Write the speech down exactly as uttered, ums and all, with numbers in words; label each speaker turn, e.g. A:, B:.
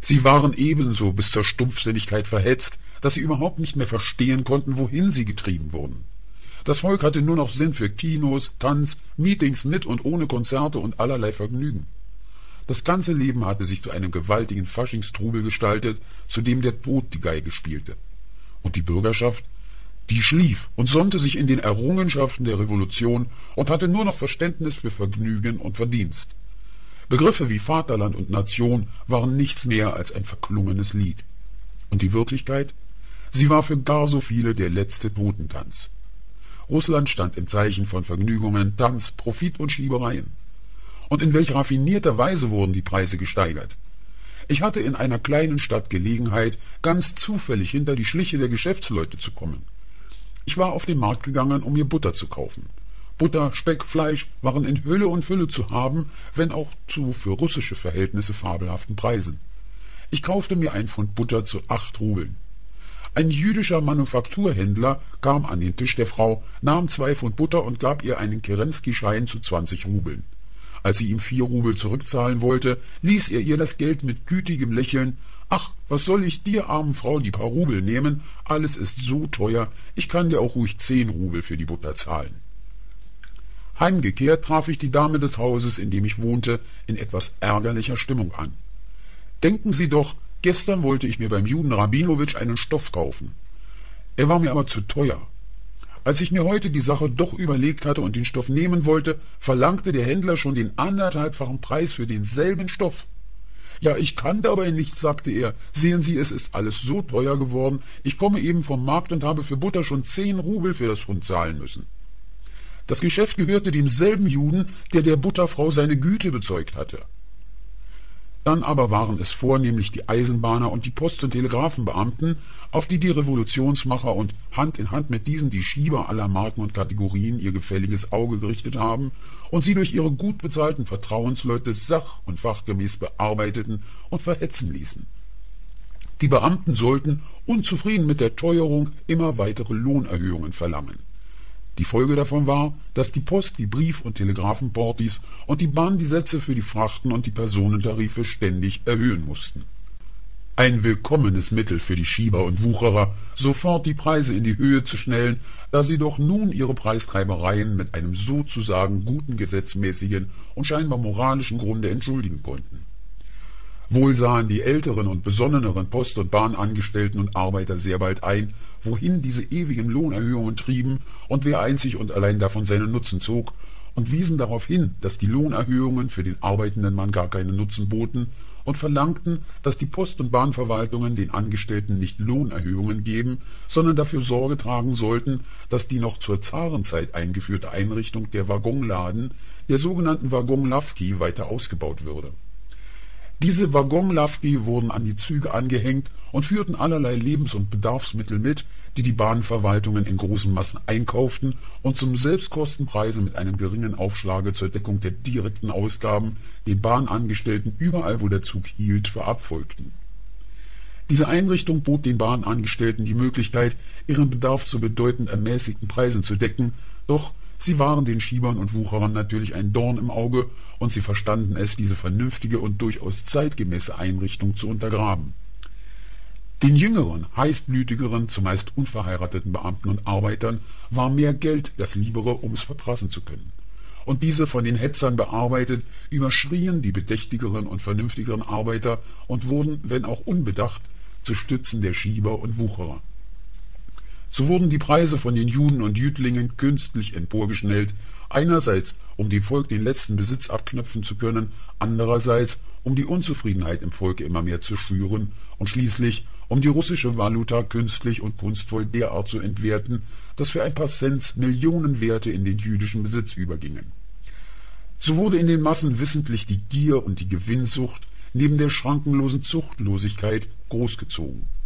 A: Sie waren ebenso bis zur Stumpfsinnigkeit verhetzt, dass sie überhaupt nicht mehr verstehen konnten, wohin sie getrieben wurden. Das Volk hatte nur noch Sinn für Kinos, Tanz, Meetings mit und ohne Konzerte und allerlei Vergnügen. Das ganze Leben hatte sich zu einem gewaltigen Faschingstrubel gestaltet, zu dem der Tod die Geige spielte. Und die Bürgerschaft, die schlief und sonnte sich in den Errungenschaften der Revolution und hatte nur noch Verständnis für Vergnügen und Verdienst. Begriffe wie Vaterland und Nation waren nichts mehr als ein verklungenes Lied. Und die Wirklichkeit? Sie war für gar so viele der letzte Totentanz. Russland stand im Zeichen von Vergnügungen, Tanz, Profit und Schiebereien. Und in welch raffinierter Weise wurden die Preise gesteigert. Ich hatte in einer kleinen Stadt Gelegenheit, ganz zufällig hinter die Schliche der Geschäftsleute zu kommen. Ich war auf den Markt gegangen, um mir Butter zu kaufen. Butter, Speck, Fleisch waren in Hülle und Fülle zu haben, wenn auch zu für russische Verhältnisse fabelhaften Preisen. Ich kaufte mir ein Pfund Butter zu acht Rubeln. Ein jüdischer Manufakturhändler kam an den Tisch der Frau, nahm zwei Pfund Butter und gab ihr einen Kerensky-Schein zu zwanzig Rubeln. Als sie ihm vier Rubel zurückzahlen wollte, ließ er ihr das Geld mit gütigem Lächeln: »Ach, was soll ich dir, armen Frau, die paar Rubel nehmen? Alles ist so teuer, ich kann dir auch ruhig zehn Rubel für die Butter zahlen.« Heimgekehrt traf ich die Dame des Hauses, in dem ich wohnte, in etwas ärgerlicher Stimmung an. »Denken Sie doch, gestern wollte ich mir beim Juden Rabinowitsch einen Stoff kaufen. Er war mir aber zu teuer. Als ich mir heute die Sache doch überlegt hatte und den Stoff nehmen wollte, verlangte der Händler schon den anderthalbfachen Preis für denselben Stoff. »Ja, ich kann dabei nichts«, sagte er. »Sehen Sie, es ist alles so teuer geworden. Ich komme eben vom Markt und habe für Butter schon zehn Rubel für das Pfund zahlen müssen.« Das Geschäft gehörte demselben Juden, der der Butterfrau seine Güte bezeugt hatte. Dann aber waren es vornehmlich die Eisenbahner und die Post- und Telegrafenbeamten, auf die die Revolutionsmacher und Hand in Hand mit diesen die Schieber aller Marken und Kategorien ihr gefälliges Auge gerichtet haben und sie durch ihre gut bezahlten Vertrauensleute sach- und fachgemäß bearbeiteten und verhetzen ließen. Die Beamten sollten, unzufrieden mit der Teuerung, immer weitere Lohnerhöhungen verlangen. Die Folge davon war, dass die Post die Brief- und Telegrafenportis und die Bahn die Sätze für die Frachten und die Personentarife ständig erhöhen mussten. Ein willkommenes Mittel für die Schieber und Wucherer, sofort die Preise in die Höhe zu schnellen, da sie doch nun ihre Preistreibereien mit einem sozusagen guten gesetzmäßigen und scheinbar moralischen Grunde entschuldigen konnten. Wohl sahen die älteren und besonneneren Post- und Bahnangestellten und Arbeiter sehr bald ein, wohin diese ewigen Lohnerhöhungen trieben und wer einzig und allein davon seinen Nutzen zog, und wiesen darauf hin, dass die Lohnerhöhungen für den arbeitenden Mann gar keinen Nutzen boten, und verlangten, dass die Post- und Bahnverwaltungen den Angestellten nicht Lohnerhöhungen geben, sondern dafür Sorge tragen sollten, dass die noch zur Zarenzeit eingeführte Einrichtung der Waggonladen, der sogenannten Waggonlawki, weiter ausgebaut würde. Diese Waggonlawki wurden an die Züge angehängt und führten allerlei Lebens- und Bedarfsmittel mit, die die Bahnverwaltungen in großen Massen einkauften und zum Selbstkostenpreise mit einem geringen Aufschlage zur Deckung der direkten Ausgaben den Bahnangestellten überall, wo der Zug hielt, verabfolgten. Diese Einrichtung bot den Bahnangestellten die Möglichkeit, ihren Bedarf zu bedeutend ermäßigten Preisen zu decken, doch sie waren den Schiebern und Wucherern natürlich ein Dorn im Auge, und sie verstanden es, diese vernünftige und durchaus zeitgemäße Einrichtung zu untergraben. Den jüngeren, heißblütigeren, zumeist unverheirateten Beamten und Arbeitern war mehr Geld das Liebere, um es verprassen zu können. Und diese, von den Hetzern bearbeitet, überschrien die bedächtigeren und vernünftigeren Arbeiter und wurden, wenn auch unbedacht, zu Stützen der Schieber und Wucherer. So wurden die Preise von den Juden und Jüdlingen künstlich emporgeschnellt, einerseits, um dem Volk den letzten Besitz abknöpfen zu können, andererseits, um die Unzufriedenheit im Volke immer mehr zu schüren und schließlich, um die russische Valuta künstlich und kunstvoll derart zu entwerten, dass für ein paar Cents Millionenwerte in den jüdischen Besitz übergingen. So wurde in den Massen wissentlich die Gier und die Gewinnsucht neben der schrankenlosen Zuchtlosigkeit großgezogen.